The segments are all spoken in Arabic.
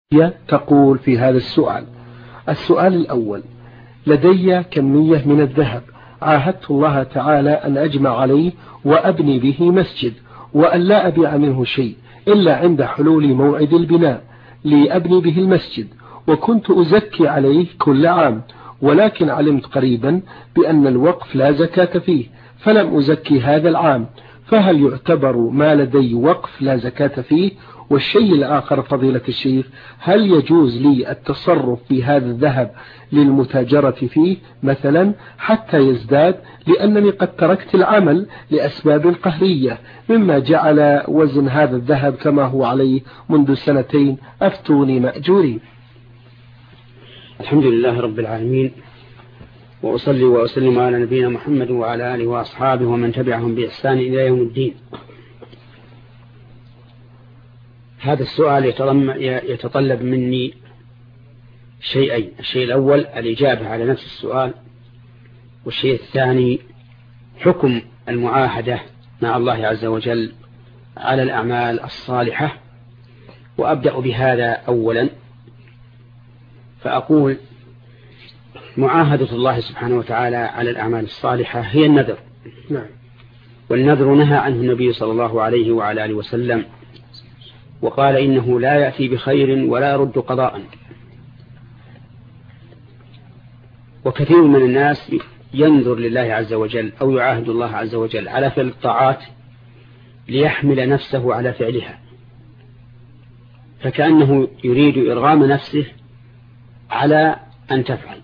تقول في هذا السؤال. السؤال الأول: لدي كمية من الذهب عاهدت الله تعالى أن أجمع عليه وأبني به مسجد، وأن لا أبيع منه شيء إلا عند حلول موعد البناء لأبني به المسجد، وكنت أزكي عليه كل عام، ولكن علمت قريبا بأن الوقف لا زكاة فيه فلم أزكي هذا العام، فهل يعتبر ما لدي وقف لا زكاة فيه؟ والشيء الآخر فضيلة الشيخ: هل يجوز لي التصرف في هذا الذهب للمتاجرة فيه مثلا حتى يزداد، لأنني قد تركت العمل لأسباب قهرية مما جعل وزن هذا الذهب كما هو عليه منذ 2 أفتوني مأجورين. الحمد لله رب العالمين، وأصلي وأسلم على نبينا محمد وعلى آله وأصحابه ومن تبعهم بإحسان إلى يوم الدين. هذا السؤال يتطلب مني شيئين: الشيء الأول الإجابة على نفس السؤال، والشيء الثاني حكم المعاهدة مع الله عز وجل على الأعمال الصالحة. وأبدأ بهذا أولا، فأقول: معاهدة الله سبحانه وتعالى على الأعمال الصالحة هي النذر. والنذر نهى عنه النبي صلى الله عليه وعلى آله وسلم، وقال إنه لا يأتي بخير ولا يرد قضاء. وكثير من الناس ينذر لله عز وجل أو يعاهد الله عز وجل على فعل الطاعات ليحمل نفسه على فعلها، فكأنه يريد إرغام نفسه على أن تفعل.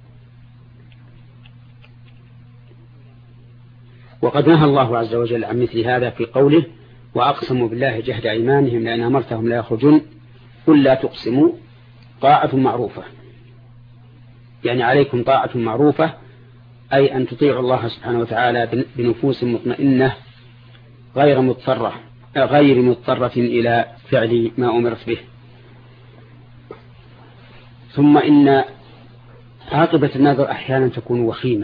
وقد نهى الله عز وجل عن مثل هذا في قوله: وأقسموا بالله جهد أيمانهم لأن أمرتهم لا يخرجون قل لا تقسموا طاعة معروفة. يعني عليكم طاعة معروفة، أي أن تطيعوا الله سبحانه وتعالى بنفوس مطمئنة غير مضطرة إلى فعل ما أمرت به. ثم إن عاقبة النذر أحيانا تكون وخيمة.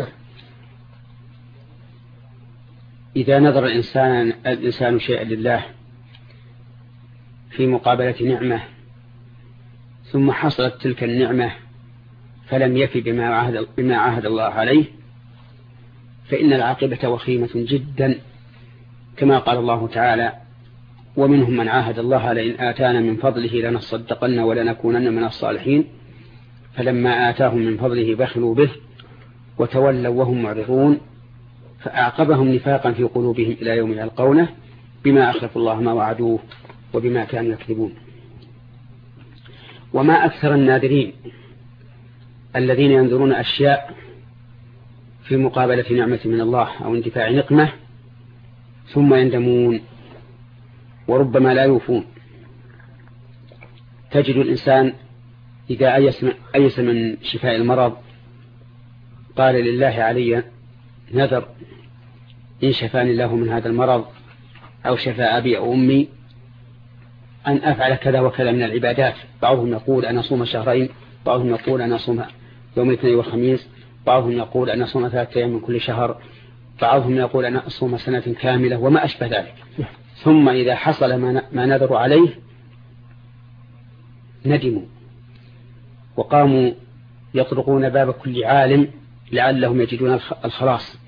إذا نذر الإنسان شيئا لله في مقابلة نعمة، ثم حصلت تلك النعمة فلم يفي بما عاهد الله عليه، فإن العاقبة وخيمة جدا، كما قال الله تعالى: ومنهم من عاهد الله لئن آتانا من فضله لنصدقن ولنكونن من الصالحين فلما آتاهم من فضله بخلوا به وتولوا وهم معرضون فأعقبهم نفاقا في قلوبهم إلى يوم يلقونه بما أخلفوا الله ما وعدوه وبما كانوا يكذبون. وما أكثر الناذرين الذين ينذرون أشياء في مقابلة نعمة من الله أو اندفاع نقمة ثم يندمون وربما لا يوفون. تجد الإنسان إذا أيس من شفاء المرض قال: لله علي نذر إن شفاني الله من هذا المرض أو شفى أبي أو أمي أن أفعل كذا وكذا من العبادات. بعضهم يقول أنا أصوم شهرين، بعضهم يقول أنا أصوم يوم الاثنين والخميس، بعضهم يقول أنا أصوم 3 أيام من كل شهر، بعضهم يقول أنا أصوم سنة كاملة وما أشبه ذلك. ثم إذا حصل ما نذروا عليه ندموا وقاموا يطرقون باب كل عالم لعلهم يجدون الخلاص.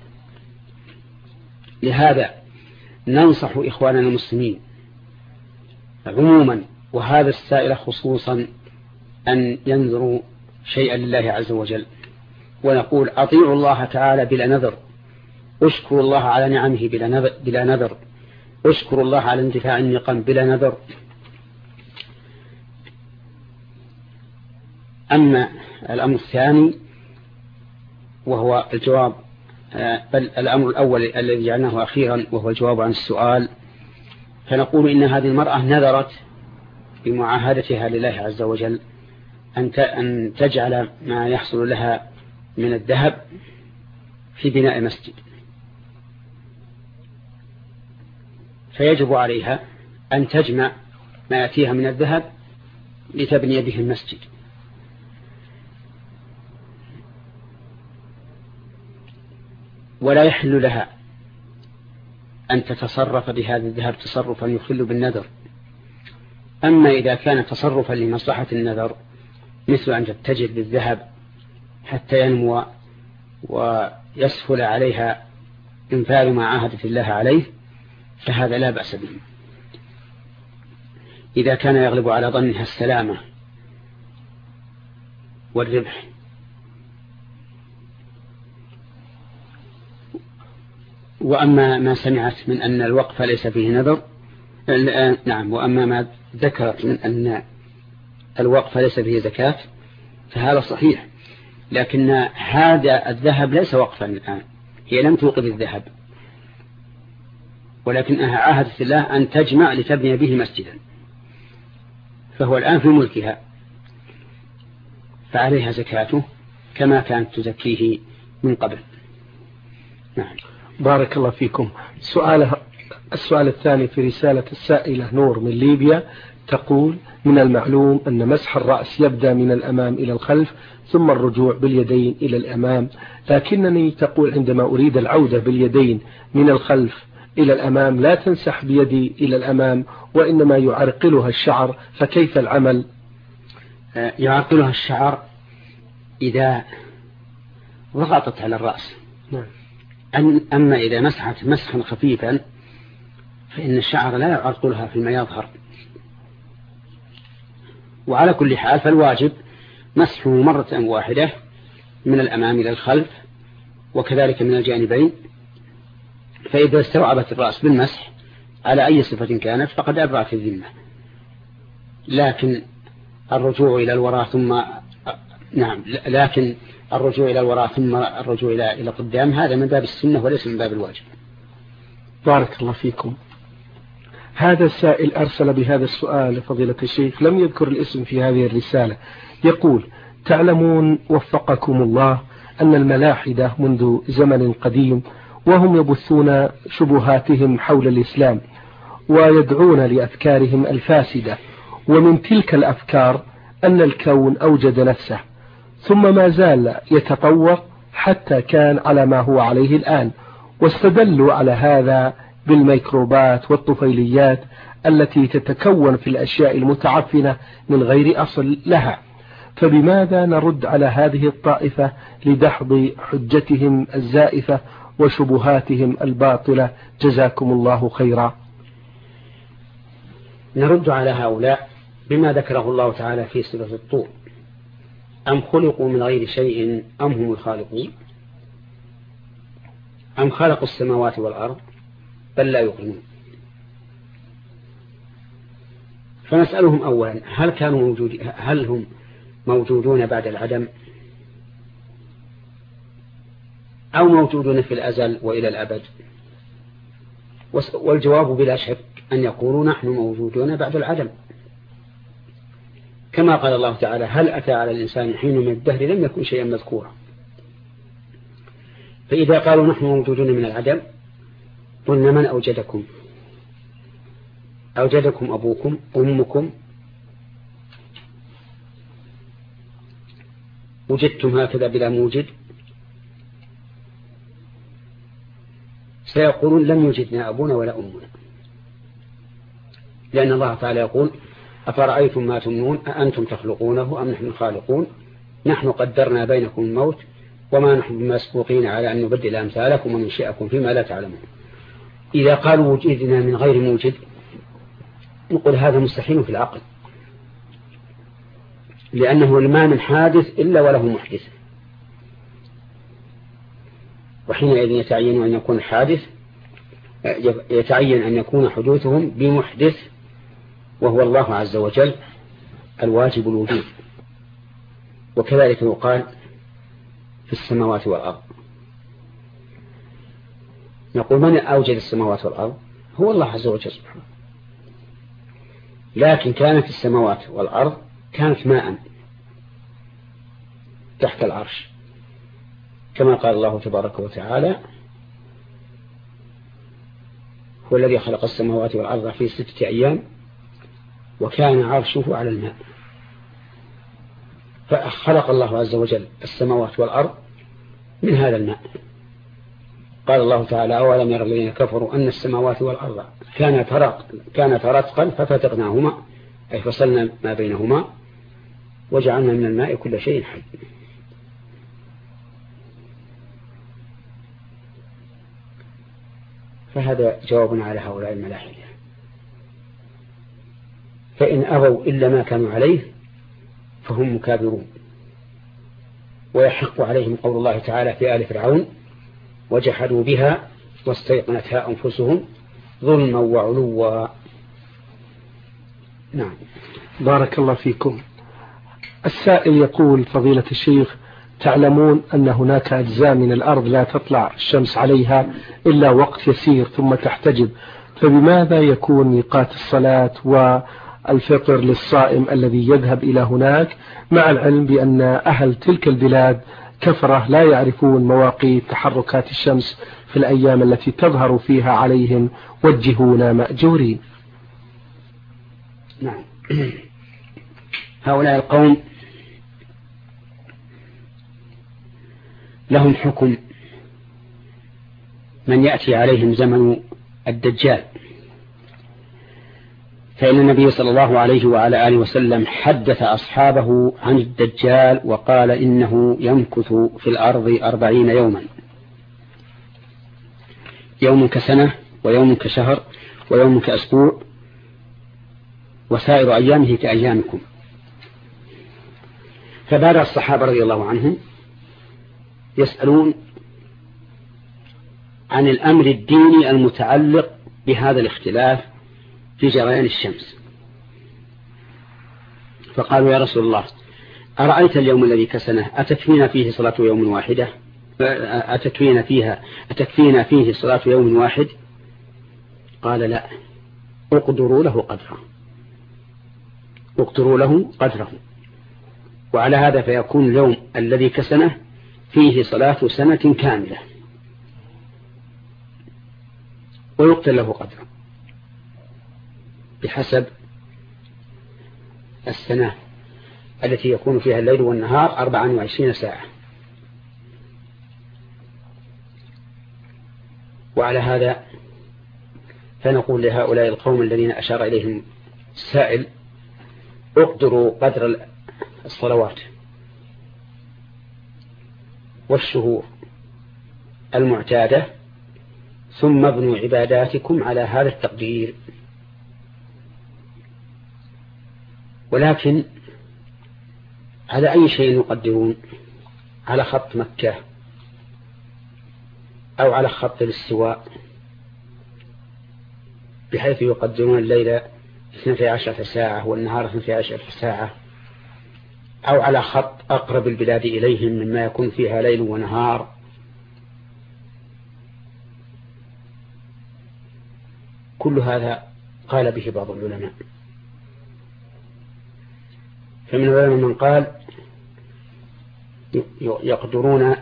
لهذا ننصح إخواننا المسلمين عموما وهذا السائل خصوصا أن ينذروا شيئا لله عز وجل، ونقول: أطيعوا الله تعالى بلا نذر، اشكروا الله على نعمه بلا نذر، اشكروا الله على اندفاع النقم بلا نذر. أما الأمر الثاني وهو الجواب، بل الأمر الأول الذي جعلناه أخيرا وهو الجواب عن السؤال، فنقول إن هذه المرأة نذرت بمعاهدتها لله عز وجل أن تجعل ما يحصل لها من الذهب في بناء مسجد، فيجب عليها أن تجمع ما يأتيها من الذهب لتبني به المسجد. ولا يحل لها أن تتصرف بهذا الذهب تصرفا يخل بالنذر، أما إذا كان تصرفا لمصلحة النذر مثل أن تتجر بالذهب حتى ينمو ويسهل عليها إنفاذ ما عاهدت الله عليه فهذا لا بأس به إذا كان يغلب على ظنها السلامة والربح. وأما ما سمعت من أن الوقف ليس فيه نذر، نعم، وأما ما ذكرت من أن الوقف ليس فيه زكاة فهذا صحيح، لكن هذا الذهب ليس وقفا الآن، هي لم توقف الذهب ولكنها عاهدت الله أن تجمع لتبني به مسجدا، فهو الآن في ملكها فعليها زكاته كما كانت تزكيه من قبل. نعم. بارك الله فيكم. السؤال الثاني في رسالة السائلة نور من ليبيا تقول: من المعلوم أن مسح الرأس يبدأ من الأمام إلى الخلف ثم الرجوع باليدين إلى الأمام، لكنني تقول عندما أريد العودة باليدين من الخلف إلى الأمام لا تنسح بيدي إلى الأمام وإنما يعرقلها الشعر، فكيف العمل؟ يعرقلها الشعر إذا ضغطت على الرأس. نعم. أما إذا مسحت مسحا خفيفا فإن الشعر لا يعرقلها فيما يظهر. وعلى كل حال فالواجب مسحه مرة واحدة من الأمام إلى الخلف وكذلك من الجانبين، فإذا استوعبت الرأس بالمسح على أي صفة كانت فقد أبرأت الذمة. لكن الرجوع إلى الوراء ثم لكن الرجوع إلى الوراء ثم الرجوع إلى قدام هذا من باب السنة وليس من باب الواجب. بارك الله فيكم. هذا السائل أرسل بهذا السؤال فضيلة الشيخ، لم يذكر الاسم في هذه الرسالة، يقول: تعلمون وفقكم الله أن الملاحدة منذ زمن قديم وهم يبثون شبهاتهم حول الإسلام ويدعون لأفكارهم الفاسدة، ومن تلك الأفكار أن الكون أوجد نفسه ثم ما زال يتطور حتى كان على ما هو عليه الآن، واستدلوا على هذا بالميكروبات والطفيليات التي تتكون في الأشياء المتعفنة من غير أصل لها، فبماذا نرد على هذه الطائفة لدحض حجتهم الزائفة وشبهاتهم الباطلة؟ جزاكم الله خيرا. نرد على هؤلاء بما ذكره الله تعالى في سورة الطور: أم خلقوا من غير شيء أم هم الخالقون أم خلقوا السماوات والأرض بل لا يوقنون. فنسألهم أولا: هل هم موجودون بعد العدم أو موجودون في الأزل وإلى الأبد؟ والجواب بلا شك أن يقولوا نحن موجودون بعد العدم، كما قال الله تعالى: هل أتى على الإنسان حين من الدهر لم يكن شيئا مذكورا. فإذا قالوا نحن موجودون من العدم قلنا: من أوجدكم؟ أوجدكم أبوكم أمكم؟ وجدتم هكذا بلا موجد؟ سيقولون لم يوجدنا أبونا ولا أمنا، لأن الله تعالى يقول: أفرأيتم ما تمنون أأنتم تخلقونه أم نحن الخالقون نحن قدرنا بينكم الموت وما نحن بمسبوقين على أن نبدل أمثالكم وننشئكم فيما لا تعلمون. إذا قالوا وجدنا من غير موجد نقول هذا مستحيل في العقل، لأنه ما من حادث إلا وله محدث، وحينئذ يتعين أن يكون الحادث يتعين أن يكون حدوثهم بمحدث وهو الله عز وجل الواجب الوجود. وكذلك يقال في السماوات والأرض، نقول من أوجد السماوات والأرض؟ هو الله عز وجل سبحانه. لكن كانت السماوات والأرض كانت ماء تحت العرش، كما قال الله تبارك وتعالى: هو الذي خلق السماوات والأرض في 6 أيام وكان عرشه على الماء. فخلق الله عز وجل السماوات والأرض من هذا الماء. قال الله تعالى: أولم يرى الذين كفروا أن السماوات والأرض كانت رتقا ففتقناهما أي فصلنا ما بينهما وجعلنا من الماء كل شيء حي. فهذا جواب على هؤلاء الملاحدة. فإن أبوا إلا ما كانوا عليه فهم مكابرون، ويحق عليهم قول الله تعالى في آل فرعون: وجحدوا بها واستيقنتها أنفسهم ظلما وعلوا. نعم. بارك الله فيكم. السائل يقول: فضيلة الشيخ، تعلمون أن هناك أجزاء من الأرض لا تطلع الشمس عليها إلا وقت يسير ثم تحتجب، فبماذا يكون ميقات الصلاة والفطر للصائم الذي يذهب إلى هناك، مع العلم بأن أهل تلك البلاد كفرة لا يعرفون مواقيت تحركات الشمس في الأيام التي تظهر فيها عليهم، وجهونا مأجورين. نعم. هؤلاء القوم لهم حكم من يأتي عليهم زمن الدجال، فإن النبي صلى الله عليه وعلى آله وسلم حدث أصحابه عن الدجال وقال إنه يمكث في الأرض 40 يوما، يوم كسنة ويوم كشهر ويوم كأسبوع وسائر أيامه كأيامكم. فبدأ الصحابة رضي الله عنهم يسألون عن الأمر الديني المتعلق بهذا الاختلاف في جريان الشمس، فقالوا: يا رسول الله، أرأيت اليوم الذي كسنه أتكفينا فيه صلاة يوم واحدة؟ أتكفينا فيه صلاة يوم واحد؟ قال: لا، اقدروا له قدره. وعلى هذا فيكون اليوم الذي كسنه فيه صلاة سنة كاملة، ويقتل له قدره بحسب السنة التي يكون فيها الليل والنهار 24 ساعة. وعلى هذا فنقول لهؤلاء القوم الذين أشار إليهم السائل: اقدروا قدر الصلوات والشهور المعتادة ثم ابنوا عباداتكم على هذا التقدير. ولكن على أي شيء يقدرون؟ على خط مكة أو على خط الاستواء، بحيث يقدرون الليل 12 ساعة والنهار 12 ساعة، أو على خط أقرب البلاد إليهم مما يكون فيها ليل ونهار. كل هذا قال به بعض العلماء، فمن العلماء من قال يقدرون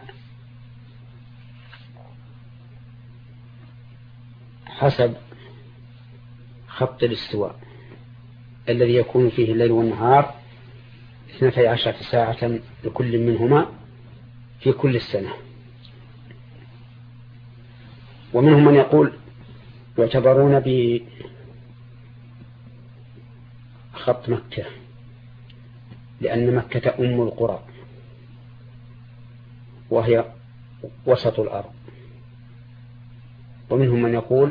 حسب خط الاستواء الذي يكون فيه الليل والنهار 12 ساعة لكل منهما في كل السنة. ومنهم من يقول يعتبرون بخط مكة، لأن مكة أم القرى وهي وسط الأرض. ومنهم من يقول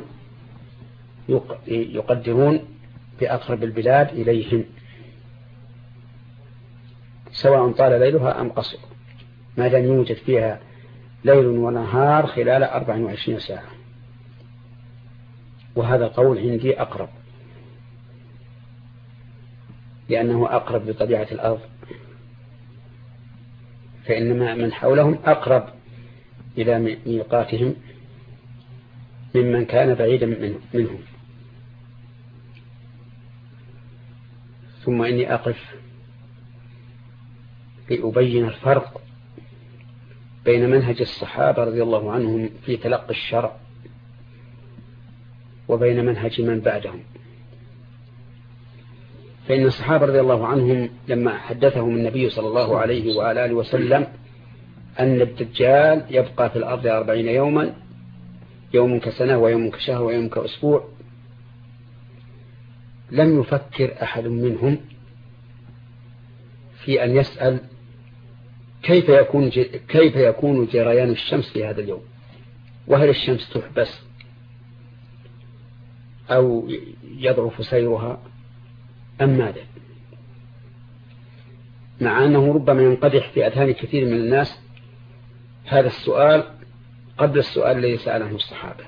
يقدرون بأقرب البلاد إليهم، سواء طال ليلها أم قصر، ما دام يوجد فيها ليل ونهار خلال 24 ساعة. وهذا القول عندي أقرب، لأنه أقرب لطبيعة الأرض، فإنما من حولهم أقرب إلى ميقاتهم ممن كان بعيدا منهم. ثم إني أقف لأبين الفرق بين منهج الصحابة رضي الله عنهم في تلقي الشرع وبين منهج من بعدهم. فإن الصحابة رضي الله عنهم لما حدثهم النبي صلى الله عليه وآله وسلم أن الدجال يبقى في الأرض 40 يوما، يوم كسنة ويوم كشهر ويوم كأسبوع، لم يفكر أحد منهم في أن يسأل كيف يكون جريان الشمس في هذا اليوم، وهل الشمس تحبس أو يضعف سيرها أم ماذا، مع أنه ربما ينقدح في أذهان كثير من الناس هذا السؤال قبل السؤال الذي سأله الصحابة.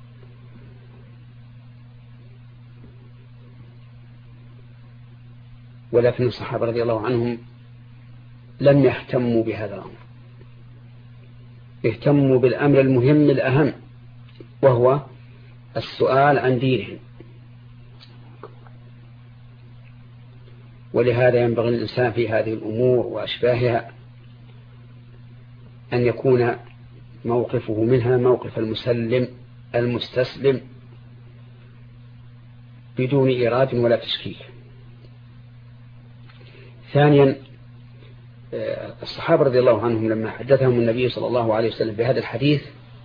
ولكن الصحابة رضي الله عنهم لم يهتموا بهذا الأمر، اهتموا بالأمر المهم الأهم، وهو السؤال عن دينهم. ولهذا ينبغي الإنسان في هذه الأمور وأشباهها أن يكون موقفه منها موقف المسلم المستسلم بدون إيراد ولا تشكيك. ثانيا، الصحابة رضي الله عنهم لما حدثهم النبي صلى الله عليه وسلم بهذا الحديث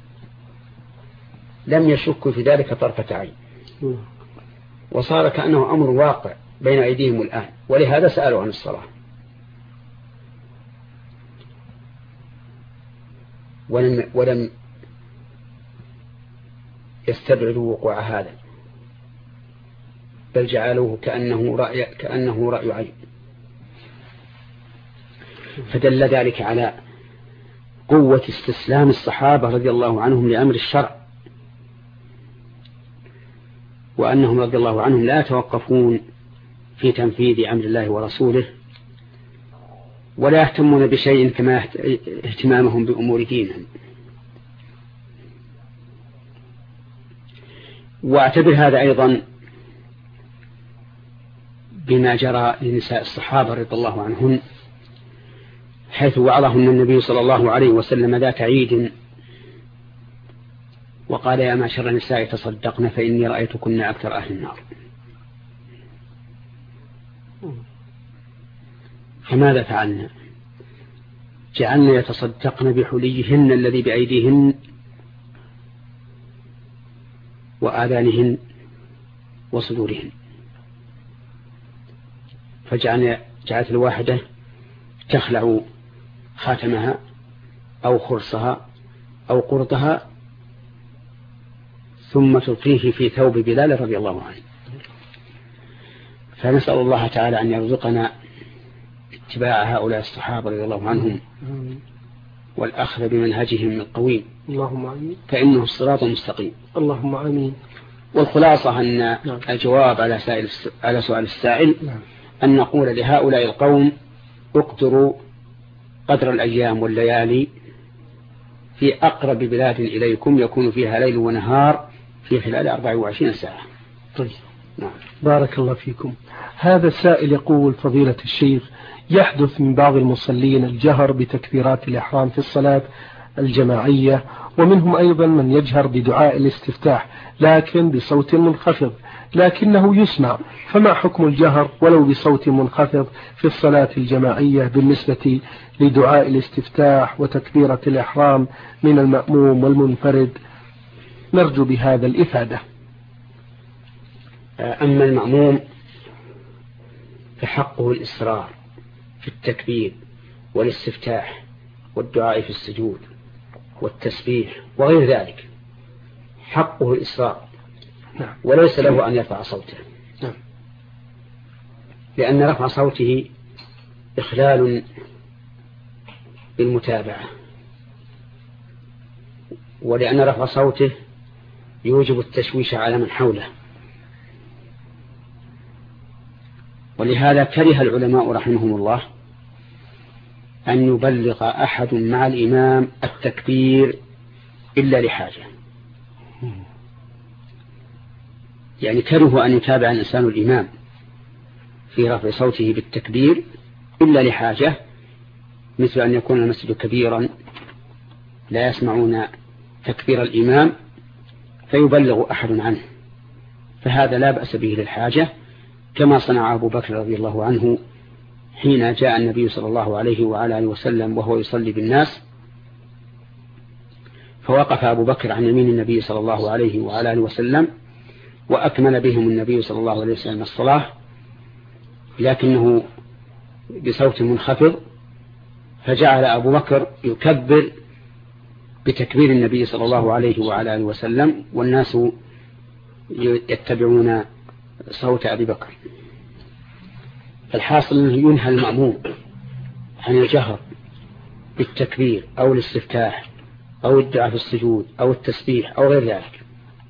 لم يشكوا في ذلك طرفة عين، وصار كأنه أمر واقع بين أيديهم الآن، ولهذا سألوا عن الصلاة. ولم يستبعدوا وقوع هذا، بل جعلوه كأنه رأي عين. فدل ذلك على قوة استسلام الصحابة رضي الله عنهم لأمر الشرع، وأنهم رضي الله عنهم لا يتوقفون في تنفيذ أمر الله ورسوله، ولا يهتمون بشيء كما اهتمامهم بأمور دينهم. واعتبر هذا أيضا بما جرى لنساء الصحابة رضي الله عنهن، حيث وعظهن النبي صلى الله عليه وسلم ذات عيد وقال: يا معشر النساء تصدقن فإني رأيتكن أكثر أهل النار. فماذا فعلنا؟ جعلنا يتصدقن بحليهن الذي بأيديهن وآذانهن وصدورهن، جعلت الواحدة تخلع خاتمها أو خرصها أو قرطها ثم تلقيه في ثوب بلال رضي الله عنه. فنسأل الله تعالى أن يرزقنا اتباع هؤلاء الصحابة رضي الله عنهم والأخذ بمنهجهم القويم، اللهم آمين، فإنه الصراط المستقيم. اللهم آمين. والخلاصة أن الجواب على سؤال السائل أن نقول لهؤلاء القوم: اقدروا قدر الأيام والليالي في أقرب بلاد إليكم يكون فيها ليل ونهار في خلال 24 ساعة. طيب. نعم. بارك الله فيكم. هذا السائل يقول: فضيلة الشيخ، يحدث من بعض المصلين الجهر بتكبيرات الإحرام في الصلاة الجماعية، ومنهم أيضا من يجهر بدعاء الاستفتاح لكن بصوت منخفض لكنه يسمع، فما حكم الجهر ولو بصوت منخفض في الصلاة الجماعية بالنسبة لدعاء الاستفتاح وتكبيرة الإحرام من المأموم والمنفرد؟ نرجو بهذا الإفادة. أما المأموم فحقه الإصرار في التكبير والاستفتاح والدعاء في السجود والتسبيح وغير ذلك، حقه الإصرار، وليس له أن يرفع صوته، لأن رفع صوته إخلال بالمتابعة، ولأن رفع صوته يوجب التشويش على من حوله. ولهذا كره العلماء رحمهم الله أن يبلغ أحد مع الإمام التكبير إلا لحاجة، يعني كرهوا أن يتابع الإنسان الإمام في رفع صوته بالتكبير إلا لحاجة، مثل أن يكون المسجد كبيرا لا يسمعون تكبير الإمام فيبلغ أحد عنه، فهذا لا بأس به للحاجة، كما صنع أبو بكر رضي الله عنه حين جاء النبي صلى الله عليه وعلى آله وسلم وهو يصلي بالناس، فوقف أبو بكر عن يمين النبي صلى الله عليه وعلى آله وسلم وأكمل بهم النبي صلى الله عليه وسلم الصلاة، لكنه بصوت منخفض، فجعل أبو بكر يكبر بتكبير النبي صلى الله عليه وعلى آله وسلم، والناس يتبعون صوت أبي بكر. الحاصل أنه ينهى المأموم عن الجهر بالتكبير أو الاستفتاح أو الدعاء في السجود أو التسبيح أو غير ذلك.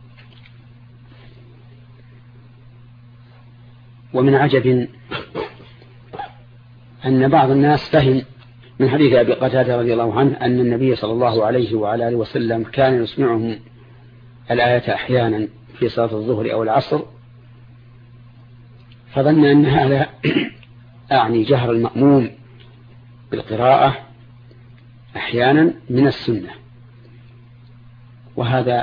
ومن عجب أن بعض الناس فهم من حديث أبي قتادة رضي الله عنه أن النبي صلى الله عليه وعلى آله وسلم كان يسمعهم الآية أحيانا في صلاة الظهر أو العصر، فظن أن هذا أعني جهر المأموم بالقراءة أحيانا من السنة، وهذا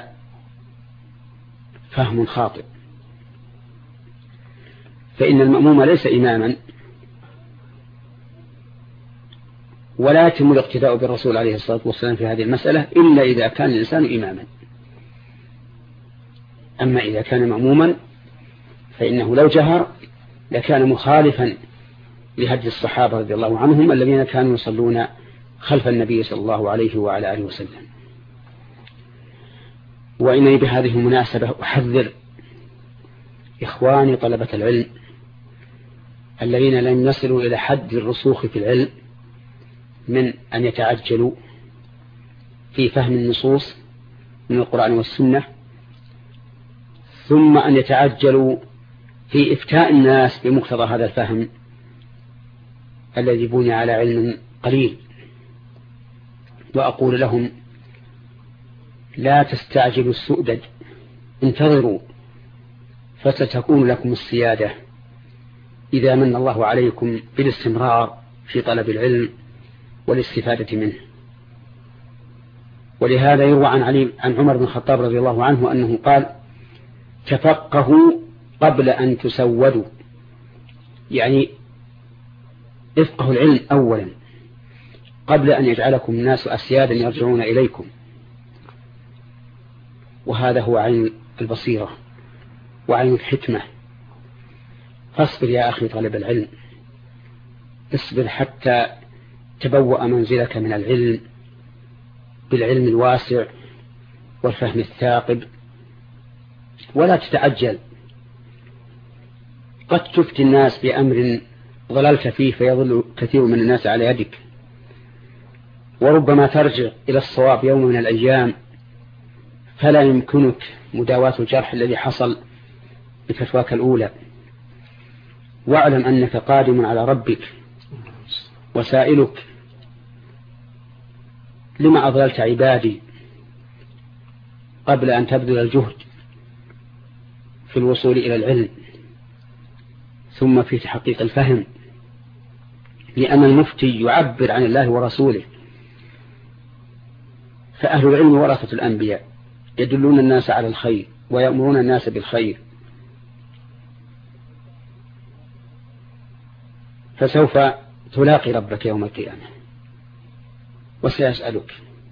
فهم خاطئ، فإن المأموم ليس إماما، ولا يتم الاقتداء بالرسول عليه الصلاة والسلام في هذه المسألة إلا إذا كان الإنسان إماما. أما إذا كان مأموما فإنه لو جهر لكان مخالفا لهدي الصحابة رضي الله عنهم الذين كانوا يصلون خلف النبي صلى الله عليه وعلى آله وسلم. وإنني بهذه المناسبة أحذر إخواني طلبة العلم الذين لم يصلوا إلى حد الرسوخ في العلم من أن يتعجلوا في فهم النصوص من القرآن والسنة، ثم أن يتعجلوا في إفتاء الناس بمقتضى هذا الفهم الذي بني على علم قليل. وأقول لهم: لا تستعجلوا السؤدد، انتظروا فستكون لكم السيادة إذا من الله عليكم بالاستمرار في طلب العلم والاستفادة منه. ولهذا يروى عن عمر بن الخطاب رضي الله عنه أنه قال: تفقهوا قبل أن تسودوا، يعني افقهوا العلم أولا قبل أن يجعلكم الناس أسيادا يرجعون إليكم. وهذا هو عين البصيرة وعين الحكمة. فاصبر يا أخي طالب العلم، اصبر حتى تبوأ منزلك من العلم بالعلم الواسع والفهم الثاقب، ولا تتعجل. قد تفتي الناس بأمر ضللت فيه فيضل كثير من الناس على يدك، وربما ترجع إلى الصواب يوم من الأيام فلا يمكنك مداواة الجرح الذي حصل بفتواك الأولى. واعلم أنك قادم على ربك وسائلك: لما أضللت عبادي قبل أن تبذل الجهد في الوصول إلى العلم ثم في تحقيق الفهم؟ لأن المفتي يعبر عن الله ورسوله، فأهل العلم ورثة الأنبياء، يدلون الناس على الخير ويأمرون الناس بالخير، فسوف تلاقي ربك يوم القيامة وسيسألك: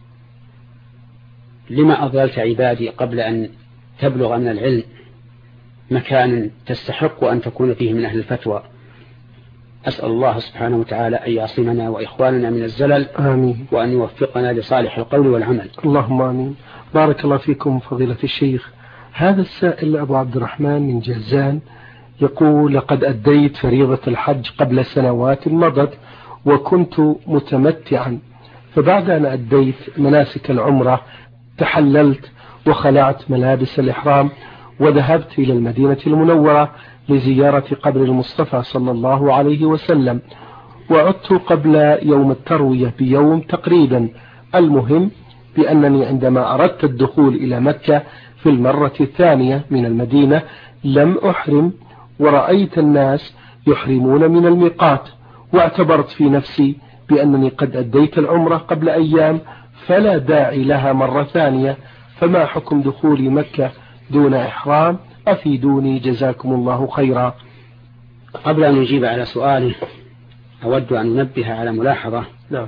لما أضللت عبادي قبل أن تبلغ من العلم مكانا تستحق أن تكون فيه من أهل الفتوى. أسأل الله سبحانه وتعالى أن يعصمنا وإخواننا من الزلل. آمين. وأن يوفقنا لصالح القول والعمل. اللهم آمين. بارك الله فيكم فضيلة الشيخ. هذا السائل أبو عبد الرحمن من جازان يقول: لقد أديت فريضة الحج قبل سنوات مضت وكنت متمتعا، فبعد أن أديت مناسك العمرة تحللت وخلعت ملابس الإحرام وذهبت إلى المدينة المنورة لزيارة قبر المصطفى صلى الله عليه وسلم، وعدت قبل يوم التروية بيوم تقريبا. المهم بأنني عندما أردت الدخول إلى مكة في المرة الثانية من المدينة لم أحرم، ورأيت الناس يحرمون من الميقات، واعتبرت في نفسي بأنني قد أديت العمرة قبل أيام فلا داعي لها مرة ثانية، فما حكم دخول مكة دون إحرام؟ أفيدوني جزاكم الله خيرا. قبل أن نجيب على سؤاله أود أن ننبه على ملاحظة. نعم.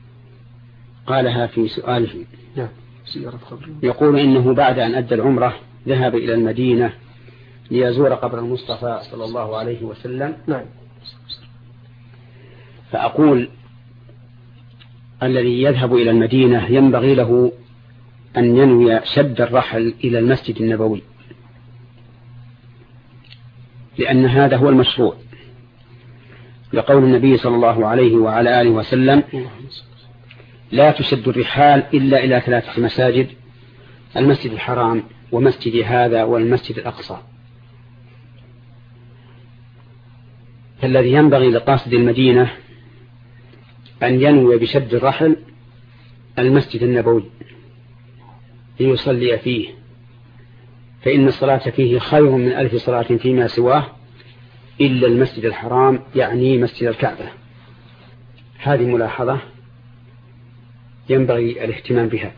قالها في سؤاله. نعم. يقول إنه بعد أن أدى العمرة ذهب إلى المدينة ليزور قبر المصطفى صلى الله عليه وسلم. نعم. فأقول الذي يذهب إلى المدينة ينبغي له أن ينوي شد الرحل إلى المسجد النبوي، لأن هذا هو المشروع، لقول النبي صلى الله عليه وعلى آله وسلم: لا تشد الرحال إلا إلى 3 مساجد: المسجد الحرام ومسجد هذا والمسجد الأقصى. فالذي ينبغي لقاصد المدينة أن ينوي بشد الرحل المسجد النبوي ليصلي فيه، فإن الصلاة فيه خير من 1000 صلاة فيما سواه إلا المسجد الحرام، يعني مسجد الكعبة. هذه ملاحظة ينبغي الاهتمام بها.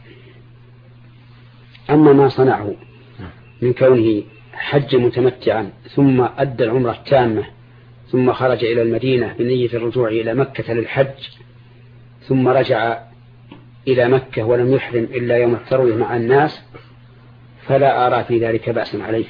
أما ما صنعه من كونه حج متمتعا ثم أدى العمرة التامة ثم خرج إلى المدينة بنية الرجوع إلى مكة للحج ثم رجع إلى مكة ولم يحرم إلا يوم التروية مع الناس، فلا أرى في ذلك بأسا عليه،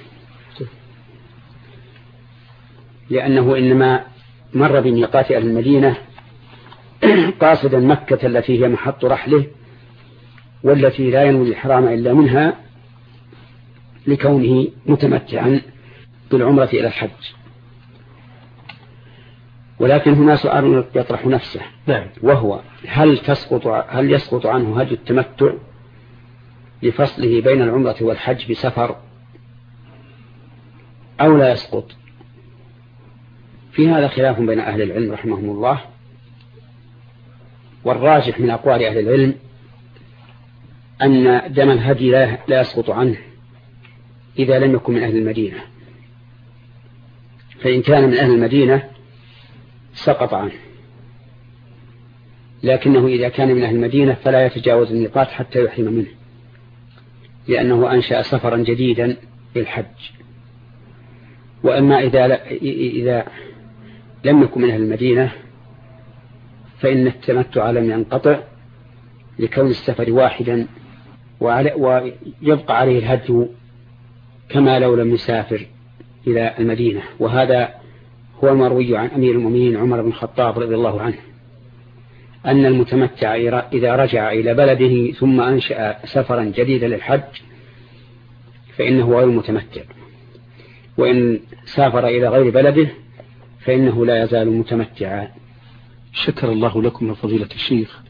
لأنه إنما مر بميقات أهل المدينة قاصدا مكة التي هي محط رحله والتي لا ينوي الإحرام إلا منها، لكونه متمتعا بالعمرة إلى الحج. ولكن هنا سؤال يطرح نفسه، وهو: هل يسقط عنه هدي التمتع لفصله بين العمرة والحج بسفر أو لا يسقط؟ في هذا خلاف بين أهل العلم رحمهم الله، والراجح من أقوال أهل العلم أن دم الهدي لا يسقط عنه إذا لم يكن من أهل المدينة، فإن كان من أهل المدينة سقط عنه، لكنه إذا كان من أهل المدينة فلا يتجاوز الميقات حتى يحرم منه، لأنه أنشأ سفرا جديدا للحج. وأما إذا لم يكن من أهل المدينة فإن التمتع لم ينقطع لكون السفر واحدا، ويبقى عليه الهدي كما لو لم يسافر إلى المدينة. وهذا هو المروي عن أمير المؤمنين عمر بن الخطاب رضي الله عنه، أن المتمتع إذا رجع إلى بلده ثم أنشأ سفرا جديدا للحج فإنه غير متمتع، وإن سافر إلى غير بلده فإنه لا يزال متمتعا. شكر الله لكم يا فضيلة الشيخ.